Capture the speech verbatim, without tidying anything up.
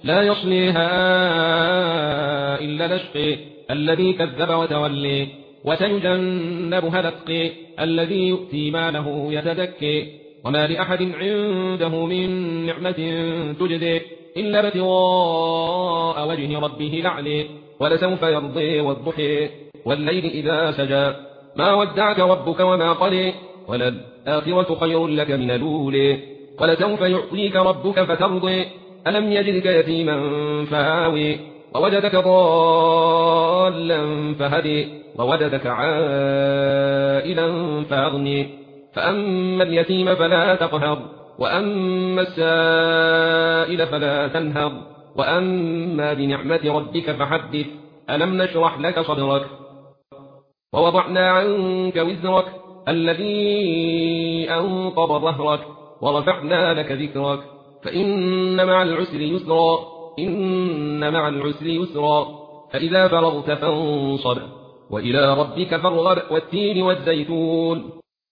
لا يصليها إلا الأشقي الذي كذب وتولي وسيجنبها الأتقي الذي يؤتي ماله يتزكي وما لأحد عنده من نعمة تجزي إلا ابتغاء وجه ربه الأعلى ولسوف يرضي والضحى والليل إذا سجى ما ودعك ربك وما قلى وللآخرة خير لك من الأولى ولسوف يعطيك ربك فترضي ألم يجدك يتيما فآوي ووجدك ضالا فهدي ووجدك عائلا فأغني فأما اليتيم فلا تقهر وأما السائل فلا تنهر وأما بنعمة ربك فحدث ألم نشرح لك صدرك ووضعنا عنك وزرك الذي أنقض ظهرك ورفعنا لك ذكرك فإن مع العسر يسرا إن مع العسر يسرا فإذا فرغت فانصب وإلى ربك فارغب والتين والزيتون